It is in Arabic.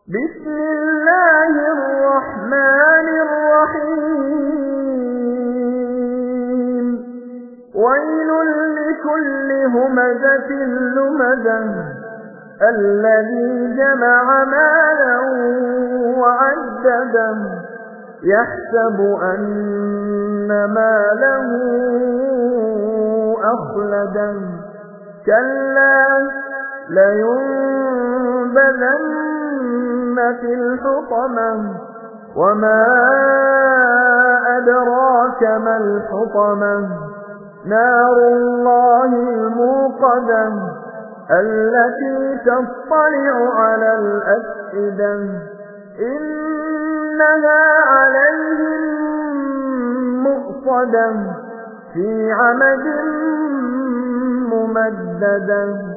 بسم الله الرحمن الرحيم ويل لكل همزة لمزة الذي جمع مالا وعدده يحسب أن ماله أخلده كلا لينبذن في الحطمة وما أدراك ما الحطمة نار الله الموقدة التي تطلع على الأفئدة إنها عليهم مؤصدة في عمد ممددة